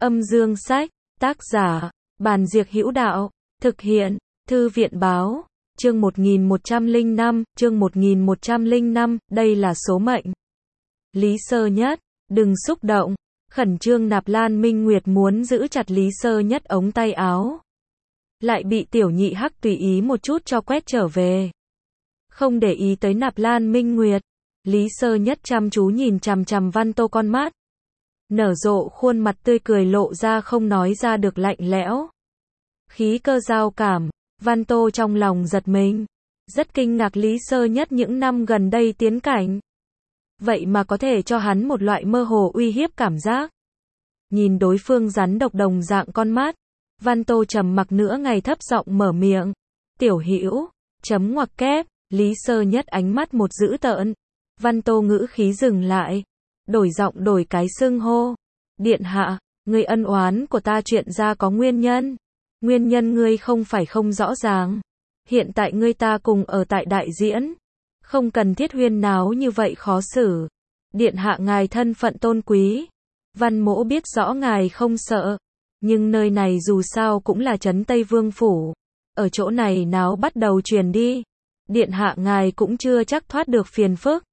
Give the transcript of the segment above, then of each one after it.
Âm dương sách, tác giả, Bàn Diệc Hữu Đạo, thực hiện, Thư viện báo, chương 1105, đây là số mệnh. Lý Sơ Nhất, đừng xúc động, khẩn trương Nạp Lan Minh Nguyệt muốn giữ chặt Lý Sơ Nhất ống tay áo. Lại bị Tiểu Nhị Hắc tùy ý một chút cho quét trở về. Không để ý tới Nạp Lan Minh Nguyệt, Lý Sơ Nhất chăm chú nhìn chằm chằm Văn Tô con mắt. Nở rộ khuôn mặt tươi cười lộ ra không nói ra được lạnh lẽo. Khí cơ giao cảm, Văn Tô trong lòng giật mình. Rất kinh ngạc Lý Sơ Nhất những năm gần đây tiến cảnh. Vậy mà có thể cho hắn một loại mơ hồ uy hiếp cảm giác. Nhìn đối phương rắn độc đồng dạng con mắt, Văn Tô trầm mặc nửa ngày thấp giọng mở miệng. Tiểu Hữu, chấm ngoặc kép, Lý Sơ Nhất ánh mắt một dữ tợn. Văn Tô ngữ khí dừng lại. Đổi giọng đổi cái xưng hô. Điện hạ, người ân oán của ta chuyện ra có nguyên nhân. Nguyên nhân ngươi không phải không rõ ràng. Hiện tại ngươi ta cùng ở tại đại diễn. Không cần thiết huyên náo như vậy khó xử. Điện hạ ngài thân phận tôn quý. Văn Mỗ biết rõ ngài không sợ. Nhưng nơi này dù sao cũng là trấn Tây Vương Phủ. Ở chỗ này náo bắt đầu truyền đi. Điện hạ ngài cũng chưa chắc thoát được phiền phức.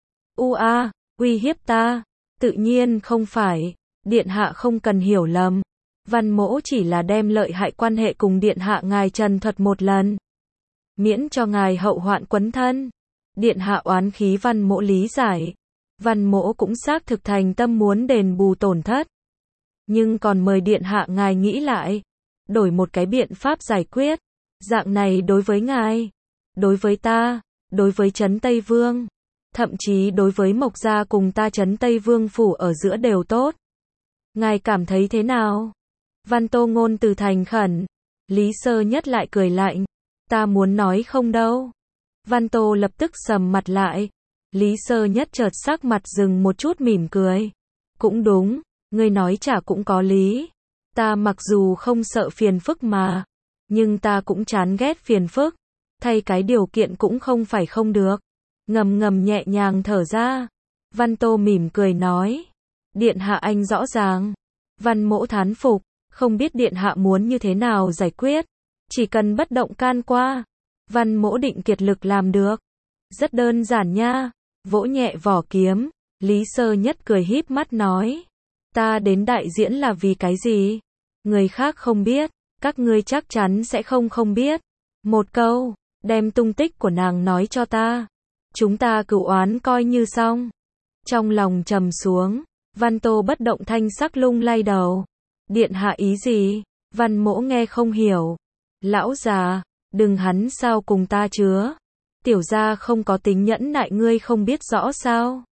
Uy hiếp ta. Tự nhiên không phải. Điện hạ không cần hiểu lầm. Văn Mỗ chỉ là đem lợi hại quan hệ cùng điện hạ ngài trần thuật một lần. Miễn cho ngài hậu hoạn quấn thân. Điện hạ oán khí Văn Mỗ lý giải. Văn Mỗ cũng xác thực thành tâm muốn đền bù tổn thất. Nhưng còn mời điện hạ ngài nghĩ lại. Đổi một cái biện pháp giải quyết. Dạng này đối với ngài. Đối với ta. Đối với trấn Tây Vương. Thậm chí đối với Mộc Gia cùng ta trấn Tây Vương Phủ ở giữa đều tốt. Ngài cảm thấy thế nào? Văn Tô ngôn từ thành khẩn. Lý Sơ Nhất lại cười lạnh. Ta muốn nói không đâu. Văn Tô lập tức sầm mặt lại. Lý Sơ Nhất chợt sắc mặt dừng một chút mỉm cười. Cũng đúng, ngươi nói chả cũng có lý. Ta mặc dù không sợ phiền phức mà. Nhưng ta cũng chán ghét phiền phức. Thay cái điều kiện cũng không phải không được. Ngầm nhẹ nhàng thở ra. Văn Tô mỉm cười nói. Điện hạ anh rõ ràng. Văn Mỗ thán phục. Không biết điện hạ muốn như thế nào giải quyết. Chỉ cần bất động can qua. Văn Mỗ định kiệt lực làm được. Rất đơn giản nha. Vỗ nhẹ vỏ kiếm. Lý Sơ Nhất cười híp mắt nói. Ta đến đại diễn là vì cái gì? Người khác không biết. Các ngươi chắc chắn sẽ không biết. Một câu. Đem tung tích của nàng nói cho ta. Chúng ta cửu oán coi như xong. Trong lòng trầm xuống. Văn Tô bất động thanh sắc lung lay đầu. Điện hạ ý gì? Văn Mỗ nghe không hiểu. Lão già, đừng hắn sao cùng ta chứa. Tiểu gia không có tính nhẫn nại ngươi không biết rõ sao.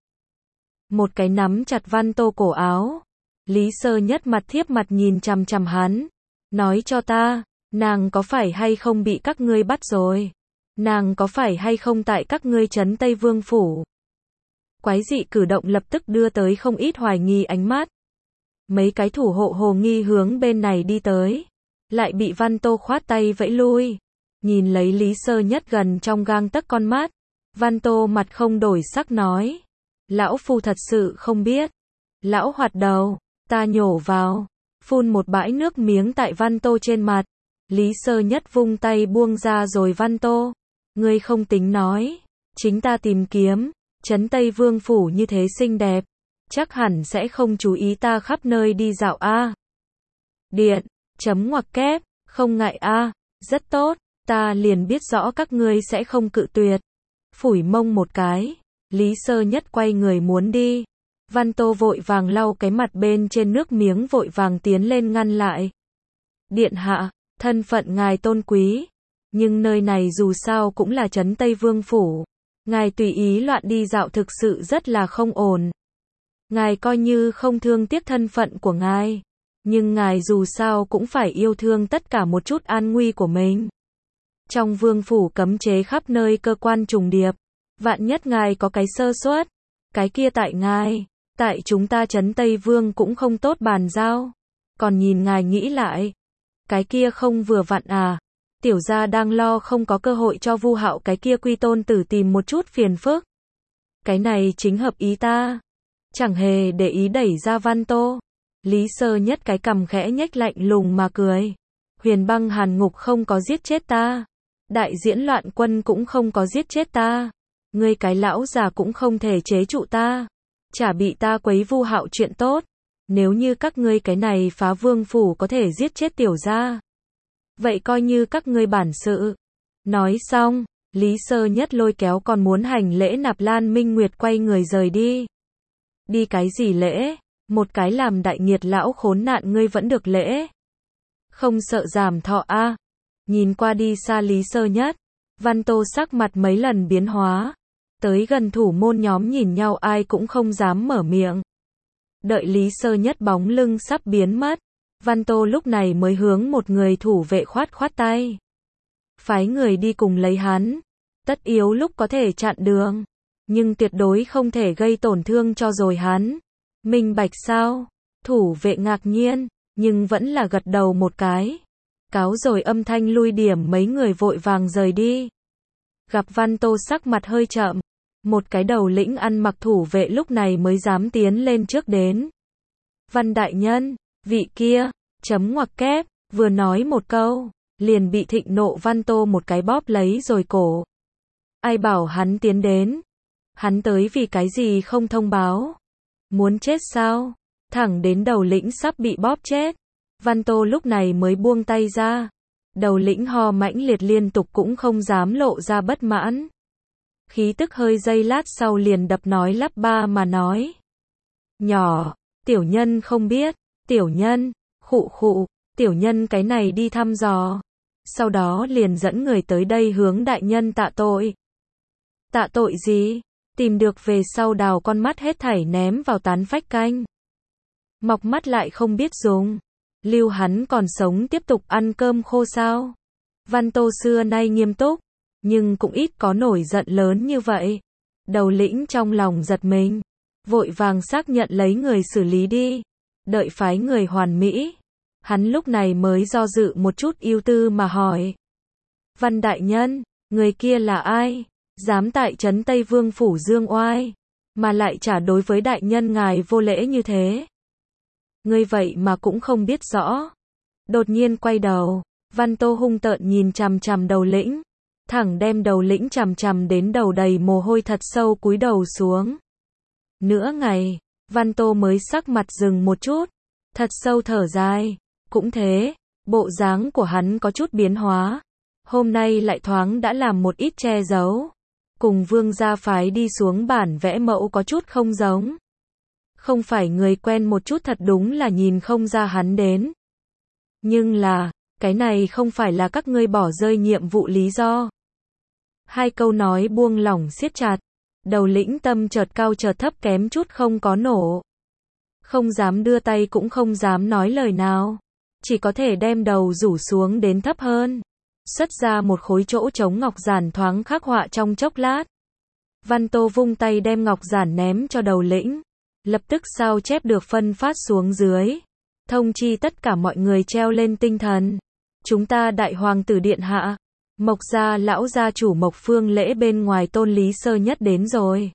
Một cái nắm chặt Văn Tô cổ áo. Lý Sơ Nhất mặt thiếp mặt nhìn chằm chằm hắn. Nói cho ta, nàng có phải hay không bị các ngươi bắt rồi? Nàng có phải hay không tại các ngươi trấn Tây Vương Phủ? Quái dị cử động lập tức đưa tới không ít hoài nghi ánh mắt. Mấy cái thủ hộ hồ nghi hướng bên này đi tới. Lại bị Văn Tô khoát tay vẫy lui. Nhìn lấy Lý Sơ Nhất gần trong gang tấc con mắt. Văn Tô mặt không đổi sắc nói. Lão phu thật sự không biết. Lão hoạt đầu, ta nhổ vào. Phun một bãi nước miếng tại Văn Tô trên mặt. Lý Sơ Nhất vung tay buông ra rồi Văn Tô. Ngươi không tính nói. Chính ta tìm kiếm. Trấn Tây Vương Phủ như thế xinh đẹp. Chắc hẳn sẽ không chú ý ta khắp nơi đi dạo a. Điện, chấm ngoặc kép, không ngại a. Rất tốt, ta liền biết rõ các ngươi sẽ không cự tuyệt. Phủi mông một cái. Lý Sơ Nhất quay người muốn đi. Văn Tô vội vàng lau cái mặt bên trên nước miếng vội vàng tiến lên ngăn lại. Điện hạ, thân phận ngài tôn quý. Nhưng nơi này dù sao cũng là trấn Tây Vương Phủ. Ngài tùy ý loạn đi dạo thực sự rất là không ổn. Ngài coi như không thương tiếc thân phận của ngài. Nhưng ngài dù sao cũng phải yêu thương tất cả một chút an nguy của mình. Trong vương phủ cấm chế khắp nơi cơ quan trùng điệp. Vạn nhất ngài có cái sơ suất. Cái kia tại ngài. Tại chúng ta trấn Tây Vương cũng không tốt bàn giao. Còn nhìn ngài nghĩ lại. Cái kia không vừa vặn à. Tiểu gia đang lo không có cơ hội cho Vu Hạo cái kia quy tôn tử tìm một chút phiền phức. Cái này chính hợp ý ta. Chẳng hề để ý đẩy ra Văn Tô. Lý Sơ Nhất cái cằm khẽ nhếch lạnh lùng mà cười. Huyền Băng Hàn Ngục không có giết chết ta. Đại Diễn Loạn Quân cũng không có giết chết ta. Ngươi cái lão già cũng không thể chế trụ ta. Chả bị ta quấy vu hạo chuyện tốt. Nếu như các ngươi cái này phá vương phủ có thể giết chết tiểu gia, vậy coi như các ngươi bản sự. Nói xong, Lý Sơ Nhất lôi kéo còn muốn hành lễ Nạp Lan Minh Nguyệt quay người rời đi. Đi cái gì lễ? Một cái làm đại nghiệt lão khốn nạn ngươi vẫn được lễ. Không sợ giảm thọ a? Nhìn qua đi xa Lý Sơ Nhất, Văn Tô sắc mặt mấy lần biến hóa. Tới gần thủ môn nhóm nhìn nhau ai cũng không dám mở miệng. Đợi Lý Sơ Nhất bóng lưng sắp biến mất, Văn Tô lúc này mới hướng một người thủ vệ khoát khoát tay. Phái người đi cùng lấy hắn. Tất yếu lúc có thể chặn đường, nhưng tuyệt đối không thể gây tổn thương cho rồi hắn. Minh bạch sao? Thủ vệ ngạc nhiên, nhưng vẫn là gật đầu một cái. Cáo rồi âm thanh lui điểm mấy người vội vàng rời đi. Gặp Văn Tô sắc mặt hơi chậm. Một cái đầu lĩnh ăn mặc thủ vệ lúc này mới dám tiến lên trước đến. Văn đại nhân, vị kia, chấm ngoặc kép, vừa nói một câu, liền bị thịnh nộ Văn Tô một cái bóp lấy rồi cổ. Ai bảo hắn tiến đến? Hắn tới vì cái gì không thông báo? Muốn chết sao? Thẳng đến đầu lĩnh sắp bị bóp chết. Văn Tô lúc này mới buông tay ra. Đầu lĩnh ho mãnh liệt liên tục cũng không dám lộ ra bất mãn. Khí tức hơi giây lát sau liền đập nói lắp ba mà nói. Nhỏ, tiểu nhân không biết, tiểu nhân, khụ khụ, tiểu nhân cái này đi thăm dò. Sau đó liền dẫn người tới đây hướng đại nhân tạ tội. Tạ tội gì? Tìm được về sau đào con mắt hết thảy ném vào tán phách canh. Mọc mắt lại không biết dùng. Lưu hắn còn sống tiếp tục ăn cơm khô sao? Văn Tô xưa nay nghiêm túc, nhưng cũng ít có nổi giận lớn như vậy. Đầu lĩnh trong lòng giật mình, vội vàng xác nhận lấy người xử lý đi. Đợi phái người hoàn mỹ, hắn lúc này mới do dự một chút ưu tư mà hỏi. Văn đại nhân, người kia là ai? Dám tại trấn Tây Vương phủ dương oai, mà lại trả đối với đại nhân ngài vô lễ như thế. Ngươi vậy mà cũng không biết rõ. Đột nhiên quay đầu, Văn Tô hung tợn nhìn chằm chằm đầu lĩnh, thẳng đem đầu lĩnh chằm chằm đến đầu đầy mồ hôi thật sâu cúi đầu xuống. Nửa ngày, Văn Tô mới sắc mặt dừng một chút, thật sâu thở dài. Cũng thế, bộ dáng của hắn có chút biến hóa. Hôm nay lại thoáng đã làm một ít che giấu. Cùng Vương gia phái đi xuống bản vẽ mẫu có chút không giống. Không phải người quen một chút thật đúng là nhìn không ra hắn đến. Nhưng là, cái này không phải là các ngươi bỏ rơi nhiệm vụ lý do. Hai câu nói buông lỏng siết chặt. Đầu lĩnh tâm chợt cao chợt thấp kém chút không có nổ. Không dám đưa tay cũng không dám nói lời nào. Chỉ có thể đem đầu rủ xuống đến thấp hơn. Xuất ra một khối chỗ trống ngọc giản thoáng khắc họa trong chốc lát. Văn Tô vung tay đem ngọc giản ném cho đầu lĩnh. Lập tức sao chép được phân phát xuống dưới. Thông chi tất cả mọi người treo lên tinh thần. Chúng ta đại hoàng tử điện hạ. Mộc gia lão gia chủ Mộc Phương Lễ bên ngoài tôn Lý Sơ Nhất đến rồi.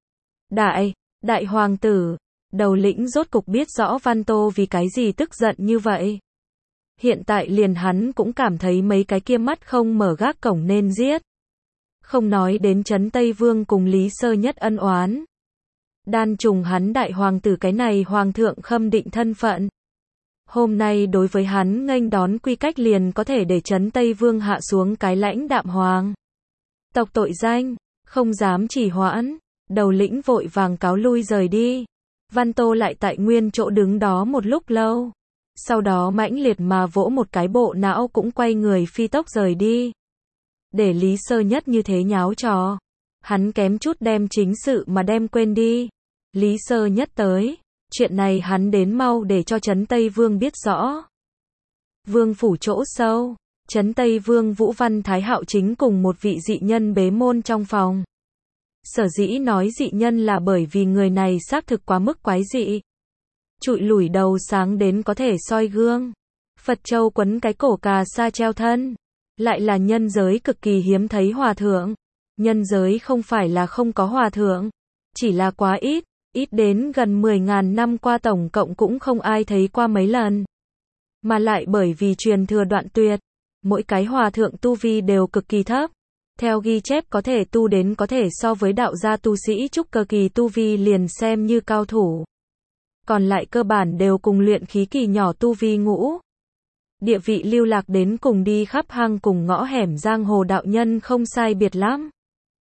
Đại hoàng tử. Đầu lĩnh rốt cục biết rõ Văn Tô vì cái gì tức giận như vậy. Hiện tại liền hắn cũng cảm thấy mấy cái kia mắt không mở gác cổng nên giết. Không nói đến trấn Tây Vương cùng Lý Sơ Nhất ân oán. Đan trùng hắn đại hoàng tử cái này hoàng thượng khâm định thân phận. Hôm nay đối với hắn nghênh đón quy cách liền có thể để trấn Tây Vương hạ xuống cái lãnh đạm hoàng. Tộc tội danh, không dám trì hoãn, đầu lĩnh vội vàng cáo lui rời đi. Văn Tô lại tại nguyên chỗ đứng đó một lúc lâu. Sau đó mãnh liệt mà vỗ một cái bộ não cũng quay người phi tốc rời đi. Để Lý Sơ Nhất như thế nháo trò. Hắn kém chút đem chính sự mà đem quên đi. Lý Sơ Nhất tới. Chuyện này hắn đến mau để cho trấn Tây Vương biết rõ. Vương phủ chỗ sâu. Trấn Tây Vương Vũ Văn Thái Hạo chính cùng một vị dị nhân bế môn trong phòng. Sở dĩ nói dị nhân là bởi vì người này xác thực quá mức quái dị. Trụi lủi đầu sáng đến có thể soi gương. Phật châu quấn cái cổ cà sa treo thân. Lại là nhân giới cực kỳ hiếm thấy hòa thượng. Nhân giới không phải là không có hòa thượng. Chỉ là quá ít. ít đến gần 10.000 năm qua tổng cộng cũng không ai thấy qua mấy lần. Mà lại bởi vì truyền thừa đoạn tuyệt, mỗi cái hòa thượng tu vi đều cực kỳ thấp. Theo ghi chép có thể tu đến có thể so với đạo gia tu sĩ trúc cơ kỳ tu vi liền xem như cao thủ. Còn lại cơ bản đều cùng luyện khí kỳ nhỏ tu vi ngũ. Địa vị lưu lạc đến cùng đi khắp hang cùng ngõ hẻm giang hồ đạo nhân không sai biệt lắm.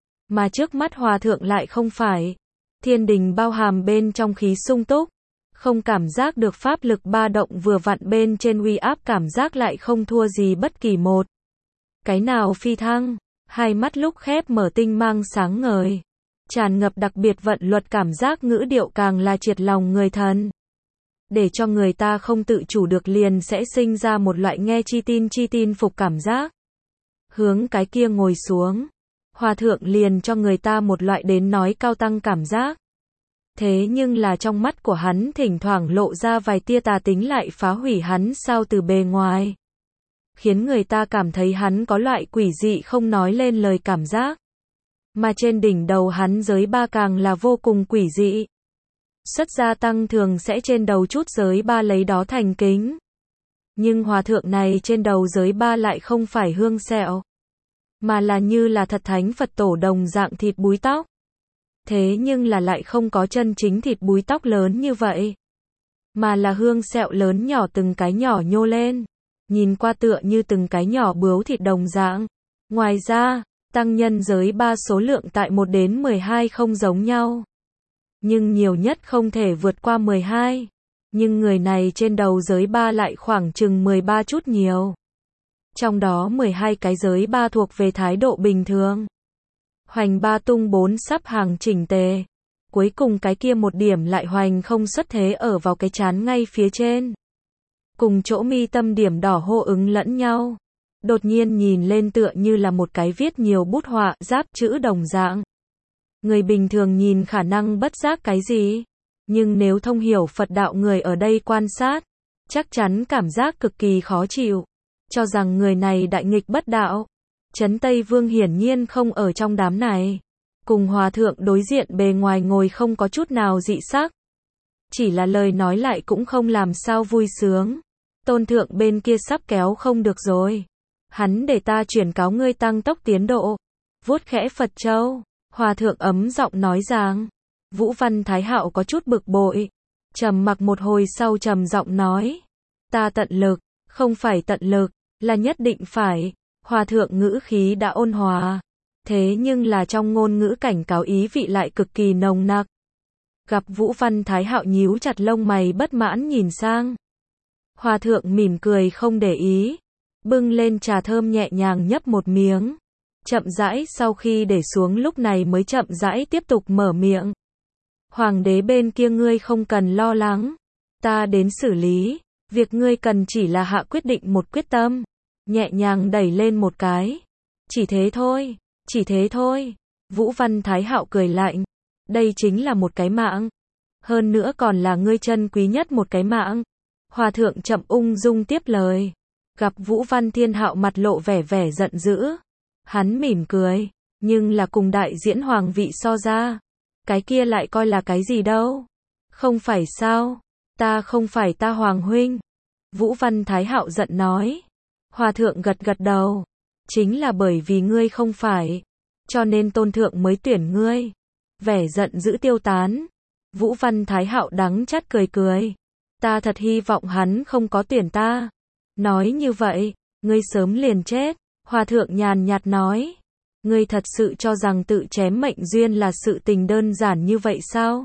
Mà trước mắt hòa thượng lại không phải. Thiên đình bao hàm bên trong khí sung túc. Không cảm giác được pháp lực ba động vừa vặn bên trên uy áp cảm giác lại không thua gì bất kỳ một. Cái nào phi thăng, hai mắt lúc khép mở tinh mang sáng ngời. Tràn ngập đặc biệt vận luật cảm giác ngữ điệu càng là triệt lòng người thần. Để cho người ta không tự chủ được liền sẽ sinh ra một loại nghe chi tin phục cảm giác. Hướng cái kia ngồi xuống. Hòa thượng liền cho người ta một loại đến nói cao tăng cảm giác. Thế nhưng là trong mắt của hắn thỉnh thoảng lộ ra vài tia tà tính lại phá hủy hắn sao từ bề ngoài. Khiến người ta cảm thấy hắn có loại quỷ dị không nói lên lời cảm giác. Mà trên đỉnh đầu hắn giới ba càng là vô cùng quỷ dị. Xuất gia tăng thường sẽ trên đầu chút giới ba lấy đó thành kính. Nhưng hòa thượng này trên đầu giới ba lại không phải hương sẹo. Mà là như là thật thánh Phật tổ đồng dạng thịt búi tóc. Thế nhưng là lại không có chân chính thịt búi tóc lớn như vậy. Mà là hương sẹo lớn nhỏ từng cái nhỏ nhô lên. Nhìn qua tựa như từng cái nhỏ bướu thịt đồng dạng. Ngoài ra, tăng nhân giới ba số lượng tại 1 đến 12 không giống nhau. Nhưng nhiều nhất không thể vượt qua 12. Nhưng người này trên đầu giới ba lại khoảng chừng 13 chút nhiều. Trong đó 12 cái giới ba thuộc về thái độ bình thường. Hoành ba tung 4 sắp hàng chỉnh tề. Cuối cùng cái kia một điểm lại hoành không xuất thế ở vào cái trán ngay phía trên. Cùng chỗ mi tâm điểm đỏ hô ứng lẫn nhau. Đột nhiên nhìn lên tựa như là một cái viết nhiều bút họa, giáp chữ đồng dạng. Người bình thường nhìn khả năng bất giác cái gì. Nhưng nếu thông hiểu Phật đạo người ở đây quan sát, chắc chắn cảm giác cực kỳ khó chịu. Cho rằng người này đại nghịch bất đạo. Trấn Tây Vương hiển nhiên không ở trong đám này. Cùng hòa thượng đối diện bề ngoài ngồi không có chút nào dị sắc. Chỉ là lời nói lại cũng không làm sao vui sướng. Tôn thượng bên kia sắp kéo không được rồi. Hắn để ta chuyển cáo ngươi tăng tốc tiến độ. Vuốt khẽ Phật châu. Hòa thượng ấm giọng nói rằng. Vũ Văn Thái Hạo có chút bực bội. Trầm mặc một hồi sau trầm giọng nói. Ta tận lực, không phải tận lực, là nhất định phải. Hòa thượng ngữ khí đã ôn hòa. Thế nhưng là trong ngôn ngữ cảnh cáo ý vị lại cực kỳ nồng nặc. Gặp Vũ Văn Thái Hạo nhíu chặt lông mày bất mãn nhìn sang. Hòa thượng mỉm cười không để ý. Bưng lên trà thơm nhẹ nhàng nhấp một miếng. Chậm rãi sau khi để xuống lúc này mới chậm rãi tiếp tục mở miệng. Hoàng đế bên kia ngươi không cần lo lắng. Ta đến xử lý. Việc ngươi cần chỉ là hạ quyết định một quyết tâm. Nhẹ nhàng đẩy lên một cái. Chỉ thế thôi. Chỉ thế thôi. Vũ Văn Thái Hạo cười lạnh. Đây chính là một cái mạng. Hơn nữa còn là ngươi chân quý nhất một cái mạng. Hòa thượng chậm ung dung tiếp lời. Gặp Vũ Văn Thiên Hạo mặt lộ vẻ giận dữ. Hắn mỉm cười. Nhưng là cùng đại diễn hoàng vị so ra. Cái kia lại coi là cái gì đâu. Không phải sao. Ta không phải ta hoàng huynh. Vũ Văn Thái Hạo giận nói. Hòa thượng gật gật đầu. Chính là bởi vì ngươi không phải. Cho nên tôn thượng mới tuyển ngươi. Vẻ giận dữ tiêu tán. Vũ Văn Thái Hạo đắng chát cười cười. Ta thật hy vọng hắn không có tuyển ta. Nói như vậy, ngươi sớm liền chết. Hòa thượng nhàn nhạt nói. Ngươi thật sự cho rằng tự chém mệnh duyên là sự tình đơn giản như vậy sao?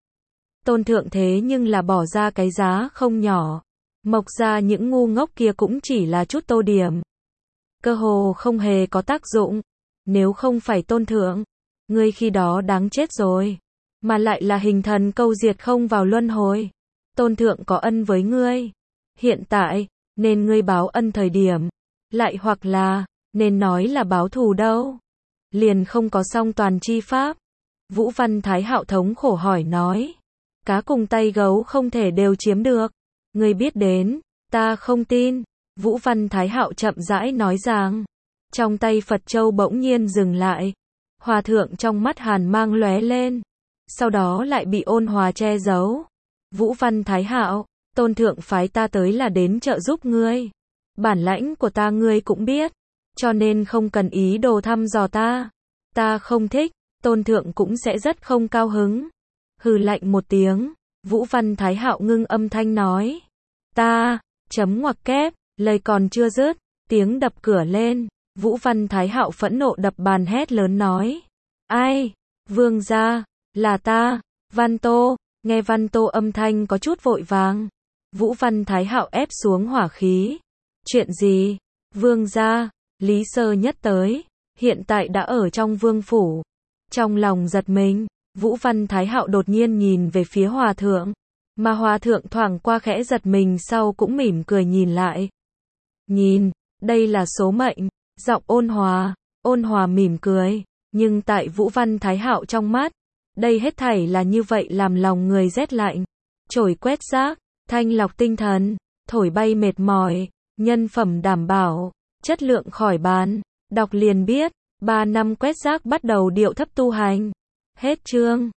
Tôn thượng thế nhưng là bỏ ra cái giá không nhỏ. Mộc ra những ngu ngốc kia cũng chỉ là chút tô điểm. Cơ hồ không hề có tác dụng. Nếu không phải tôn thượng, ngươi khi đó đáng chết rồi. Mà lại là hình thần câu diệt không vào luân hồi. Tôn thượng có ân với ngươi. Hiện tại, nên ngươi báo ân thời điểm. Lại hoặc là, nên nói là báo thù đâu. Liền không có song toàn chi pháp. Vũ Văn Thái Hạo thống khổ hỏi nói. Cá cùng tay gấu không thể đều chiếm được. Ngươi biết đến, ta không tin. Vũ Văn Thái Hạo chậm rãi nói rằng. Trong tay Phật châu bỗng nhiên dừng lại. Hòa thượng trong mắt hàn mang lóe lên. sau đó lại bị Ôn Hòa che giấu. Vũ Văn Thái Hạo, Tôn thượng phái ta tới là đến trợ giúp ngươi. Bản lãnh của ta ngươi cũng biết, cho nên không cần ý đồ thăm dò ta. Ta không thích, Tôn thượng cũng sẽ rất không cao hứng. Hừ lạnh một tiếng, Vũ Văn Thái Hạo ngưng âm thanh nói. Ta, chấm ngoặc kép, lời còn chưa dứt, tiếng đập cửa lên. Vũ Văn Thái Hạo phẫn nộ đập bàn hét lớn nói. Ai? Vương gia, là ta, Văn Tô. Nghe Văn Tô âm thanh có chút vội vàng. Vũ Văn Thái Hạo ép xuống hỏa khí. Chuyện gì? Vương gia, Lý Sơ Nhất tới, hiện tại đã ở trong vương phủ. Trong lòng giật mình, Vũ Văn Thái Hạo đột nhiên nhìn về phía Hòa thượng, mà Hòa thượng thoảng qua khẽ giật mình sau cũng mỉm cười nhìn lại. Nhìn, đây là số mệnh, giọng Ôn Hòa mỉm cười, nhưng tại Vũ Văn Thái Hạo trong mắt, đây hết thảy là như vậy làm lòng người rét lạnh. Chổi quét rác, thanh lọc tinh thần, thổi bay mệt mỏi, nhân phẩm đảm bảo, chất lượng khỏi bàn, đọc liền biết, 3 năm quét rác bắt đầu điệu thấp tu hành. Hết chương.